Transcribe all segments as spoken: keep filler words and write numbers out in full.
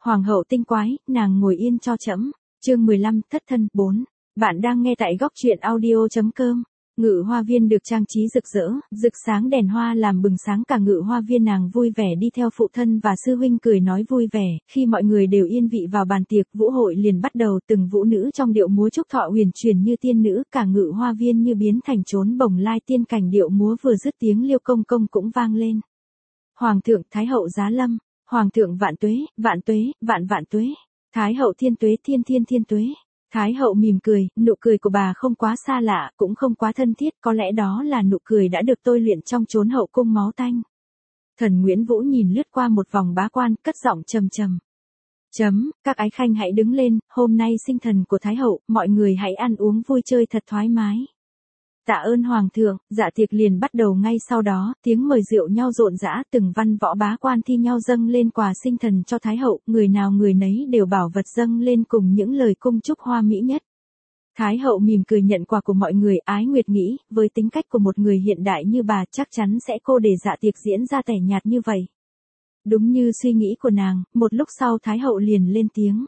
Hoàng hậu tinh quái, nàng ngồi yên cho trẫm. Chương mười lăm, thất thân, bốn. Bạn đang nghe tại góc truyện audio chấm com. Ngự hoa viên được trang trí rực rỡ, rực sáng đèn hoa làm bừng sáng cả ngự hoa viên, nàng vui vẻ đi theo phụ thân và sư huynh cười nói vui vẻ. Khi mọi người đều yên vị vào bàn tiệc, vũ hội liền bắt đầu, từng vũ nữ trong điệu múa trúc thọ huyền chuyển như tiên nữ, cả ngự hoa viên như biến thành chốn bồng lai tiên cảnh, điệu múa vừa dứt tiếng liêu công công cũng vang lên. Hoàng thượng Thái hậu giá lâm, Hoàng thượng vạn tuế, vạn tuế, vạn vạn tuế, Thái hậu thiên tuế thiên thiên thiên tuế. Thái hậu mỉm cười, nụ cười của bà không quá xa lạ, cũng không quá thân thiết, có lẽ đó là nụ cười đã được tôi luyện trong chốn hậu cung máu tanh. Thần Nguyễn Vũ nhìn lướt qua một vòng bá quan, cất giọng trầm trầm. Chấm, các ái khanh hãy đứng lên, hôm nay sinh thần của Thái hậu, mọi người hãy ăn uống vui chơi thật thoải mái. Tạ ơn Hoàng thượng, dạ tiệc liền bắt đầu ngay sau đó, tiếng mời rượu nhau rộn rã, từng văn võ bá quan thi nhau dâng lên quà sinh thần cho Thái hậu, người nào người nấy đều bảo vật dâng lên cùng những lời cung chúc hoa mỹ nhất. Thái hậu mỉm cười nhận quà của mọi người, Ái Nguyệt nghĩ, với tính cách của một người hiện đại như bà chắc chắn sẽ cô để dạ tiệc diễn ra tẻ nhạt như vậy. Đúng như suy nghĩ của nàng, một lúc sau Thái hậu liền lên tiếng.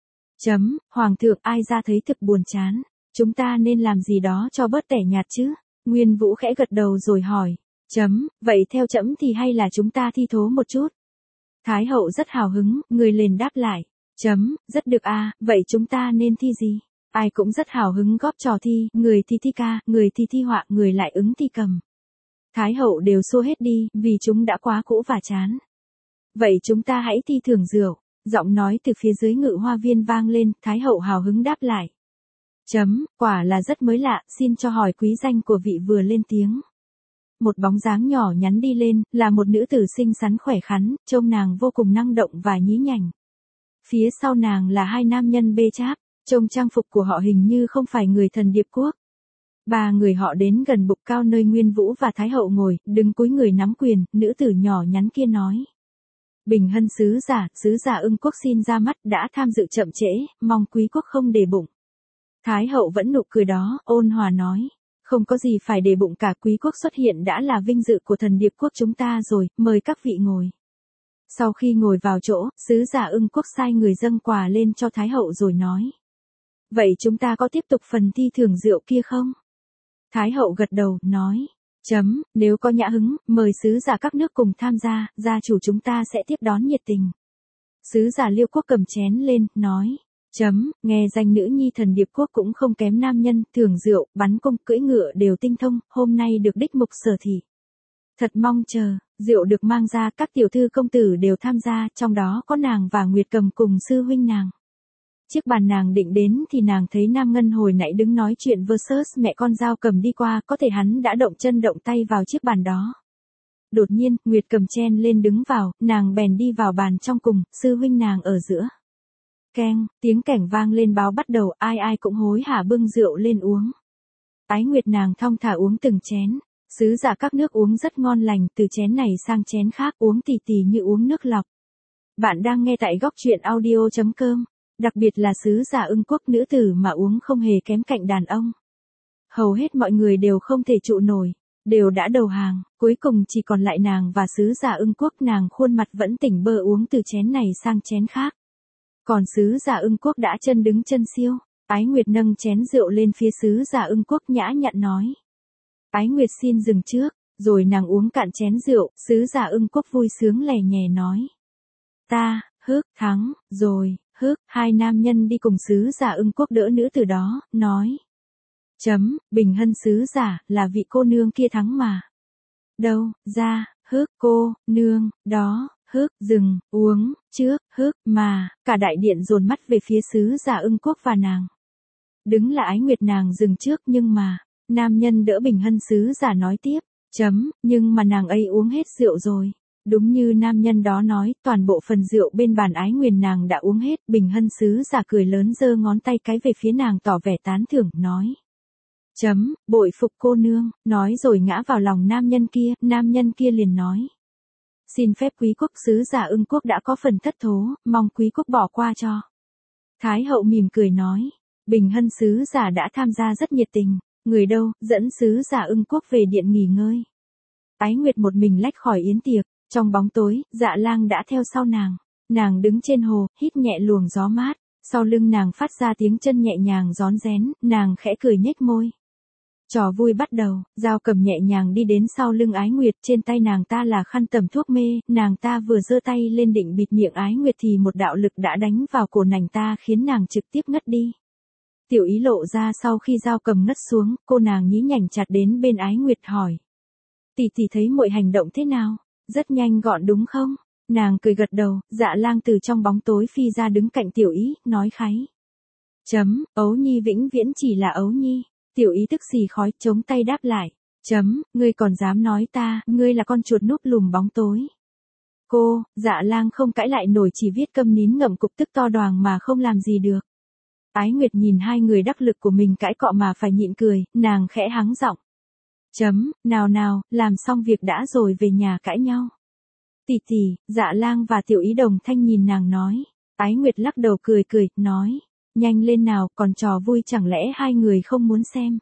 Chấm, Hoàng thượng, ai ra thấy thực buồn chán. Chúng ta nên làm gì đó cho bớt tẻ nhạt chứ? Nguyên Vũ khẽ gật đầu rồi hỏi. Chấm, vậy theo chấm thì hay là chúng ta thi thố một chút? Thái hậu rất hào hứng, người liền đáp lại. Chấm, rất được à, vậy chúng ta nên thi gì? Ai cũng rất hào hứng góp trò thi, người thì thi ca, người thì thi họa, người lại ứng thi cầm. Thái hậu đều xua hết đi, vì chúng đã quá cũ và chán. Vậy chúng ta hãy thi thưởng rượu. Giọng nói từ phía dưới ngự hoa viên vang lên, Thái hậu hào hứng đáp lại. Chấm, quả là rất mới lạ, xin cho hỏi quý danh của vị vừa lên tiếng. Một bóng dáng nhỏ nhắn đi lên, là một nữ tử xinh xắn khỏe khoắn, trông nàng vô cùng năng động và nhí nhảnh. Phía sau nàng là hai nam nhân bê cháp, trông trang phục của họ hình như không phải người thần Điệp Quốc. Ba người họ đến gần bục cao nơi Nguyên Vũ và Thái hậu ngồi, đứng cúi người nắm quyền, nữ tử nhỏ nhắn kia nói. Bình Hân sứ giả, sứ giả Ưng Quốc xin ra mắt, đã tham dự chậm trễ, mong quý quốc không để bụng. Thái hậu vẫn nụ cười đó, ôn hòa nói, không có gì phải để bụng cả, quý quốc xuất hiện đã là vinh dự của thần Điệp Quốc chúng ta rồi, mời các vị ngồi. Sau khi ngồi vào chỗ, sứ giả Ưng Quốc sai người dâng quà lên cho Thái hậu rồi nói. Vậy chúng ta có tiếp tục phần thi thưởng rượu kia không? Thái hậu gật đầu, nói, chấm, nếu có nhã hứng, mời sứ giả các nước cùng tham gia, gia chủ chúng ta sẽ tiếp đón nhiệt tình. Sứ giả Liêu Quốc cầm chén lên, nói. Chấm, nghe danh nữ nhi thần Điệp Quốc cũng không kém nam nhân, thưởng rượu, bắn cung, cưỡi ngựa đều tinh thông, hôm nay được đích mục sở thị. Thật mong chờ, rượu được mang ra, các tiểu thư công tử đều tham gia, trong đó có nàng và Nguyệt Cầm cùng sư huynh nàng. Chiếc bàn nàng định đến thì nàng thấy Nam Ngân hồi nãy đứng nói chuyện versus mẹ con Dao Cầm đi qua, có thể hắn đã động chân động tay vào chiếc bàn đó. Đột nhiên, Nguyệt Cầm chen lên đứng vào, nàng bèn đi vào bàn trong cùng, sư huynh nàng ở giữa. Keng, tiếng cảnh vang lên báo bắt đầu, ai ai cũng hối hả bưng rượu lên uống. Ái Nguyệt nàng thong thả uống từng chén, sứ giả các nước uống rất ngon lành, từ chén này sang chén khác uống tì tì như uống nước lọc. Bạn đang nghe tại góc truyện audio chấm com, đặc biệt là sứ giả Ưng Quốc, nữ tử mà uống không hề kém cạnh đàn ông. Hầu hết mọi người đều không thể trụ nổi, đều đã đầu hàng, cuối cùng chỉ còn lại nàng và sứ giả Ưng Quốc, nàng khuôn mặt vẫn tỉnh bơ uống từ chén này sang chén khác. Còn sứ giả Ưng Quốc đã chân đứng chân siêu, Ái Nguyệt nâng chén rượu lên phía sứ giả Ưng Quốc nhã nhặn nói. Ái Nguyệt xin dừng trước, rồi nàng uống cạn chén rượu, sứ giả Ưng Quốc vui sướng lè nhè nói. Ta, hức, thắng, rồi, hức, hai nam nhân đi cùng sứ giả Ưng Quốc đỡ nữ từ đó, nói. Chấm, Bình Hân sứ giả, là vị cô nương kia thắng mà. Đâu, ra, hức, cô, nương, đó. Hức, dừng, uống, trước, hức, mà, cả đại điện dồn mắt về phía sứ giả Ưng Quốc và nàng. Đứng là Ái Nguyệt nàng dừng trước nhưng mà, nam nhân đỡ Bình Hân sứ giả nói tiếp, chấm, nhưng mà nàng ấy uống hết rượu rồi. Đúng như nam nhân đó nói, toàn bộ phần rượu bên bàn Ái Nguyệt nàng đã uống hết, Bình Hân sứ giả cười lớn giơ ngón tay cái về phía nàng tỏ vẻ tán thưởng, nói. Chấm, bội phục cô nương, nói rồi ngã vào lòng nam nhân kia, nam nhân kia liền nói. Xin phép quý quốc, sứ giả Ưng Quốc đã có phần thất thố, mong quý quốc bỏ qua cho. Thái hậu mỉm cười nói, Bình Hân sứ giả đã tham gia rất nhiệt tình, người đâu, dẫn sứ giả Ưng Quốc về điện nghỉ ngơi. Ái Nguyệt một mình lách khỏi yến tiệc, trong bóng tối, Dạ Lang đã theo sau nàng. Nàng đứng trên hồ, hít nhẹ luồng gió mát, sau lưng nàng phát ra tiếng chân nhẹ nhàng rón rén, nàng khẽ cười nhếch môi. Trò vui bắt đầu, Dao Cầm nhẹ nhàng đi đến sau lưng Ái Nguyệt, trên tay nàng ta là khăn tẩm thuốc mê, nàng ta vừa giơ tay lên định bịt miệng Ái Nguyệt thì một đạo lực đã đánh vào cổ nàng ta khiến nàng trực tiếp ngất đi. Tiểu Ý lộ ra sau khi Dao Cầm ngất xuống, cô nàng nhí nhảnh chặt đến bên Ái Nguyệt hỏi. Tỷ tỷ thấy muội hành động thế nào? Rất nhanh gọn đúng không? Nàng cười gật đầu, Dạ Lang từ trong bóng tối phi ra đứng cạnh Tiểu Ý, nói kháy. Chấm, Ấu Nhi vĩnh viễn chỉ là Ấu Nhi. Tiểu Ý tức xì khói, chống tay đáp lại. Chấm, ngươi còn dám nói ta, ngươi là con chuột núp lùm bóng tối. Cô, Dạ Lang không cãi lại nổi, chỉ viết câm nín ngậm cục tức to đoàng mà không làm gì được. Ái Nguyệt nhìn hai người đắc lực của mình cãi cọ mà phải nhịn cười, nàng khẽ hắng giọng. Chấm, nào nào, làm xong việc đã rồi về nhà cãi nhau. Tỷ tỷ, Dạ Lang và Tiểu Ý đồng thanh nhìn nàng nói. Ái Nguyệt lắc đầu cười cười, nói. Nhanh lên nào, còn trò vui chẳng lẽ hai người không muốn xem.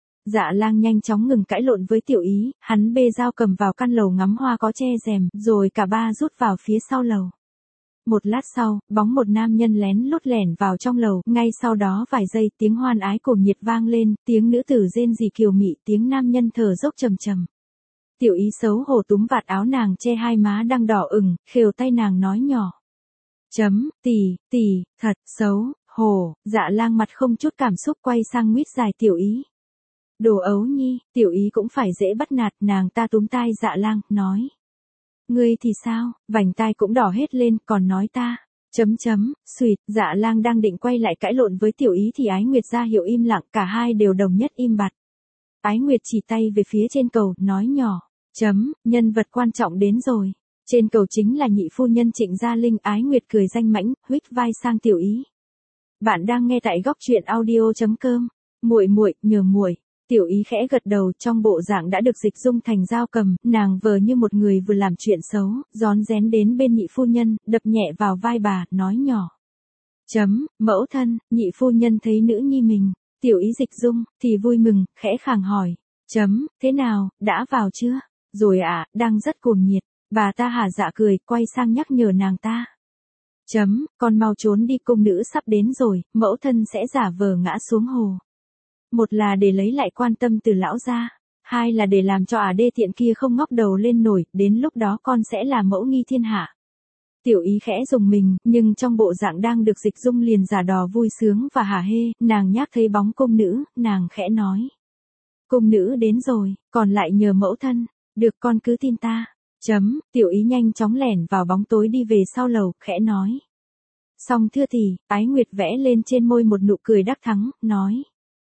Dạ Lang nhanh chóng ngừng cãi lộn với Tiểu Ý, hắn bê Dao Cầm vào căn lầu ngắm hoa có che rèm, rồi cả ba rút vào phía sau lầu. Một lát sau, bóng một nam nhân lén lút lẻn vào trong lầu, ngay sau đó vài giây tiếng hoan ái cuồng nhiệt vang lên, tiếng nữ tử rên rỉ kiều mị, tiếng nam nhân thở dốc trầm trầm. Tiểu Ý xấu hổ túm vạt áo nàng che hai má đang đỏ ửng, khều tay nàng nói nhỏ. Chấm, tỷ, tỷ, thật xấu hổ. Dạ Lang mặt không chút cảm xúc quay sang nguyết dài Tiểu Ý. Đồ Ấu Nhi, Tiểu Ý cũng phải dễ bắt nạt, nàng ta túm tai Dạ Lang, nói. Ngươi thì sao, vành tai cũng đỏ hết lên, còn nói ta. Chấm chấm, xuyệt, Dạ Lang đang định quay lại cãi lộn với Tiểu Ý thì Ái Nguyệt ra hiệu im lặng, cả hai đều đồng nhất im bặt. Ái Nguyệt chỉ tay về phía trên cầu, nói nhỏ. Chấm, nhân vật quan trọng đến rồi. Trên cầu chính là nhị phu nhân Trịnh Gia Linh. Ái Nguyệt cười danh mãnh, huých vai sang Tiểu Ý. Bạn đang nghe tại góc truyện audio chấm com. Muội muội, nhờ muội. Tiểu Ý khẽ gật đầu, trong bộ dạng đã được dịch dung thành Dao Cầm, nàng vờ như một người vừa làm chuyện xấu, rón rén đến bên nhị phu nhân, đập nhẹ vào vai bà, nói nhỏ. Chấm, mẫu thân, nhị phu nhân thấy nữ nhi mình. Tiểu Ý dịch dung, thì vui mừng, khẽ khàng hỏi. Chấm, thế nào, đã vào chưa? Rồi ạ, à, đang rất cuồng nhiệt. Bà ta hả dạ cười, quay sang nhắc nhở nàng ta. Chấm, con mau trốn đi, cung nữ sắp đến rồi, mẫu thân sẽ giả vờ ngã xuống hồ. Một là để lấy lại quan tâm từ lão gia, hai là để làm cho ả đê tiện kia không ngóc đầu lên nổi, đến lúc đó con sẽ là mẫu nghi thiên hạ. Tiểu Ý khẽ dùng mình, nhưng trong bộ dạng đang được dịch dung liền giả đò vui sướng và hả hê, nàng nhác thấy bóng cung nữ, nàng khẽ nói. Cung nữ đến rồi, còn lại nhờ mẫu thân, được con cứ tin ta. Chấm, Tiểu Ý nhanh chóng lẻn vào bóng tối đi về sau lầu, khẽ nói. Xong thưa tỷ, Ái Nguyệt vẽ lên trên môi một nụ cười đắc thắng, nói.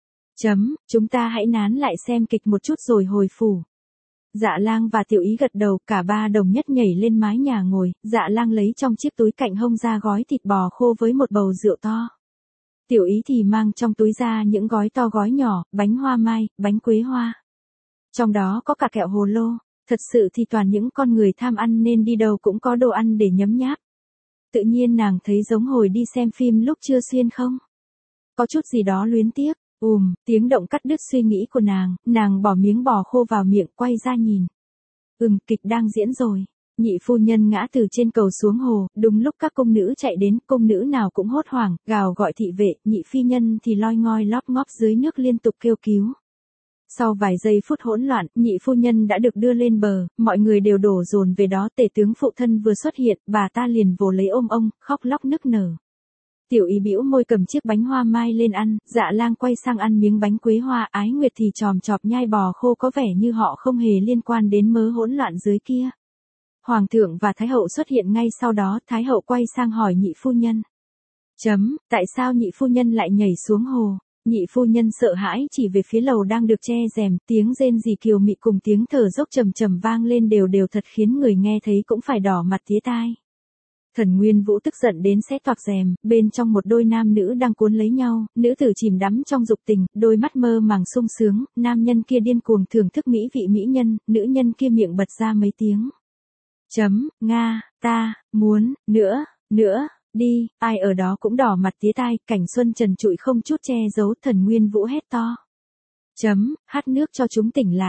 Chấm, chúng ta hãy nán lại xem kịch một chút rồi hồi phủ. Dạ Lang và Tiểu Ý gật đầu, cả ba đồng nhất nhảy lên mái nhà ngồi, Dạ Lang lấy trong chiếc túi cạnh hông ra gói thịt bò khô với một bầu rượu to. Tiểu Ý thì mang trong túi ra những gói to gói nhỏ, bánh hoa mai, bánh quế hoa. Trong đó có cả kẹo hồ lô, thật sự thì toàn những con người tham ăn nên đi đâu cũng có đồ ăn để nhấm nháp. Tự nhiên nàng thấy giống hồi đi xem phim lúc chưa xuyên không? Có chút gì đó luyến tiếc. Ùm, tiếng động cắt đứt suy nghĩ của nàng, nàng bỏ miếng bò khô vào miệng, quay ra nhìn. Ừm, kịch đang diễn rồi. Nhị phu nhân ngã từ trên cầu xuống hồ, đúng lúc các cung nữ chạy đến, cung nữ nào cũng hốt hoảng, gào gọi thị vệ, nhị phi nhân thì loi ngoi lóp ngóp dưới nước liên tục kêu cứu. Sau vài giây phút hỗn loạn, nhị phu nhân đã được đưa lên bờ, mọi người đều đổ dồn về đó, tể tướng phụ thân vừa xuất hiện, bà ta liền vồ lấy ôm ông, khóc lóc nức nở. Tiểu Ý bĩu môi cầm chiếc bánh hoa mai lên ăn, Dạ Lang quay sang ăn miếng bánh quế hoa, Ái Nguyệt thì chòm chọp nhai bò khô, có vẻ như họ không hề liên quan đến mớ hỗn loạn dưới kia. Hoàng thượng và Thái hậu xuất hiện ngay sau đó, Thái hậu quay sang hỏi nhị phu nhân. Chấm, tại sao nhị phu nhân lại nhảy xuống hồ? Nhị phu nhân sợ hãi chỉ về phía lầu đang được che rèm, tiếng rên rỉ kiều mị cùng tiếng thở dốc trầm trầm vang lên đều đều, thật khiến người nghe thấy cũng phải đỏ mặt tía tai. Thần Nguyên Vũ tức giận đến xé toạc rèm, bên trong một đôi nam nữ đang cuốn lấy nhau, nữ tử chìm đắm trong dục tình, đôi mắt mơ màng sung sướng, nam nhân kia điên cuồng thưởng thức mỹ vị mỹ nhân, nữ nhân kia miệng bật ra mấy tiếng. Chấm, Nga, ta, muốn, nữa, nữa, đi, ai ở đó cũng đỏ mặt tía tai, cảnh xuân trần trụi không chút che giấu, Thần Nguyên Vũ hét to. Chấm, hát nước cho chúng tỉnh lại.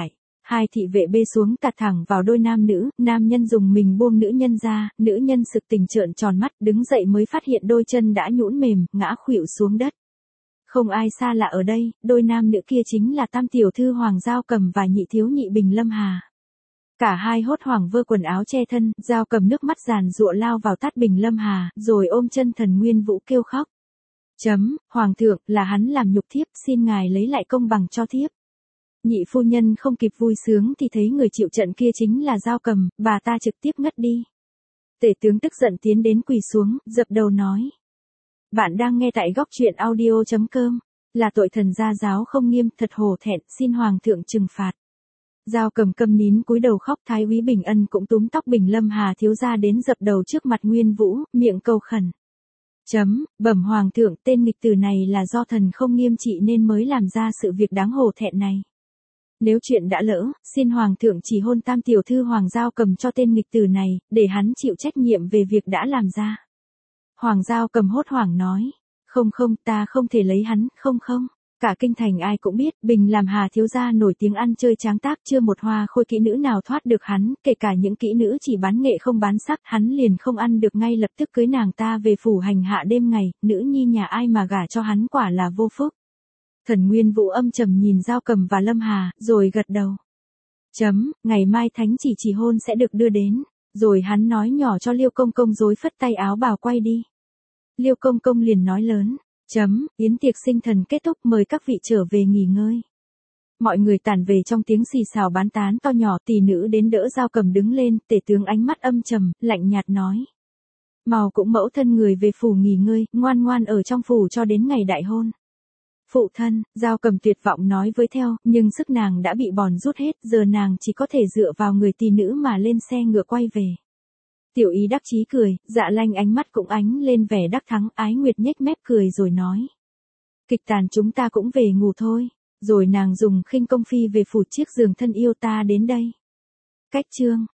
Hai thị vệ bê xuống tạt thẳng vào đôi nam nữ, nam nhân dùng mình buông nữ nhân ra, nữ nhân sực tỉnh trợn tròn mắt, đứng dậy mới phát hiện đôi chân đã nhũn mềm, ngã khuỵu xuống đất. Không ai xa lạ ở đây, đôi nam nữ kia chính là tam tiểu thư Hoàng Giao Cầm và nhị thiếu nhị Bình Lâm Hà. Cả hai hốt hoảng vơ quần áo che thân, Giao Cầm nước mắt giàn giụa lao vào tát Bình Lâm Hà, rồi ôm chân Thần Nguyên Vũ kêu khóc. Chấm, Hoàng thượng, là hắn làm nhục thiếp, xin ngài lấy lại công bằng cho thiếp. Nhị phu nhân không kịp vui sướng thì thấy người chịu trận kia chính là Giao Cầm, bà ta trực tiếp ngất đi. Tể tướng tức giận tiến đến quỳ xuống, dập đầu nói. Bạn đang nghe tại góc truyện audio chấm com, là tội thần gia giáo không nghiêm, thật hổ thẹn, xin Hoàng thượng trừng phạt. Giao Cầm câm nín cúi đầu khóc, Thái úy Bình Ân cũng túm tóc Bình Lâm Hà thiếu gia đến dập đầu trước mặt Nguyên Vũ, miệng cầu khẩn. Chấm, bẩm Hoàng thượng, tên nghịch tử này là do thần không nghiêm trị nên mới làm ra sự việc đáng hổ thẹn này. Nếu chuyện đã lỡ, xin Hoàng thượng chỉ hôn tam tiểu thư Hoàng Giao Cầm cho tên nghịch tử này, để hắn chịu trách nhiệm về việc đã làm ra. Hoàng Giao Cầm hốt hoảng nói, không không, ta không thể lấy hắn, không không. Cả kinh thành ai cũng biết, Bình làm Hà thiếu gia nổi tiếng ăn chơi tráng tác, chưa một hoa khôi kỹ nữ nào thoát được hắn, kể cả những kỹ nữ chỉ bán nghệ không bán sắc, hắn liền không ăn được, ngay lập tức cưới nàng ta về phủ hành hạ đêm ngày, nữ nhi nhà ai mà gả cho hắn quả là vô phúc. Thần Nguyên Vũ âm trầm nhìn Giao Cầm và Lâm Hà, rồi gật đầu. Chấm, ngày mai thánh chỉ chỉ hôn sẽ được đưa đến, rồi hắn nói nhỏ cho Liêu Công Công rối phất tay áo bào quay đi. Liêu Công Công liền nói lớn. Chấm, yến tiệc sinh thần kết thúc, mời các vị trở về nghỉ ngơi. Mọi người tản về trong tiếng xì xào bán tán to nhỏ, tỷ nữ đến đỡ Giao Cầm đứng lên, tể tướng ánh mắt âm trầm, lạnh nhạt nói. Mau cũng mẫu thân người về phủ nghỉ ngơi, ngoan ngoan ở trong phủ cho đến ngày đại hôn. Phụ thân, Giao Cầm tuyệt vọng nói với theo, nhưng sức nàng đã bị bòn rút hết, giờ nàng chỉ có thể dựa vào người tỷ nữ mà lên xe ngựa quay về. Tiểu Ý đắc chí cười, Dạ Lanh ánh mắt cũng ánh lên vẻ đắc thắng, Ái Nguyệt nhếch mép cười rồi nói. Kịch tàn chúng ta cũng về ngủ thôi, rồi nàng dùng khinh công phi về phủ chiếc giường thân yêu ta đến đây. Cách chương.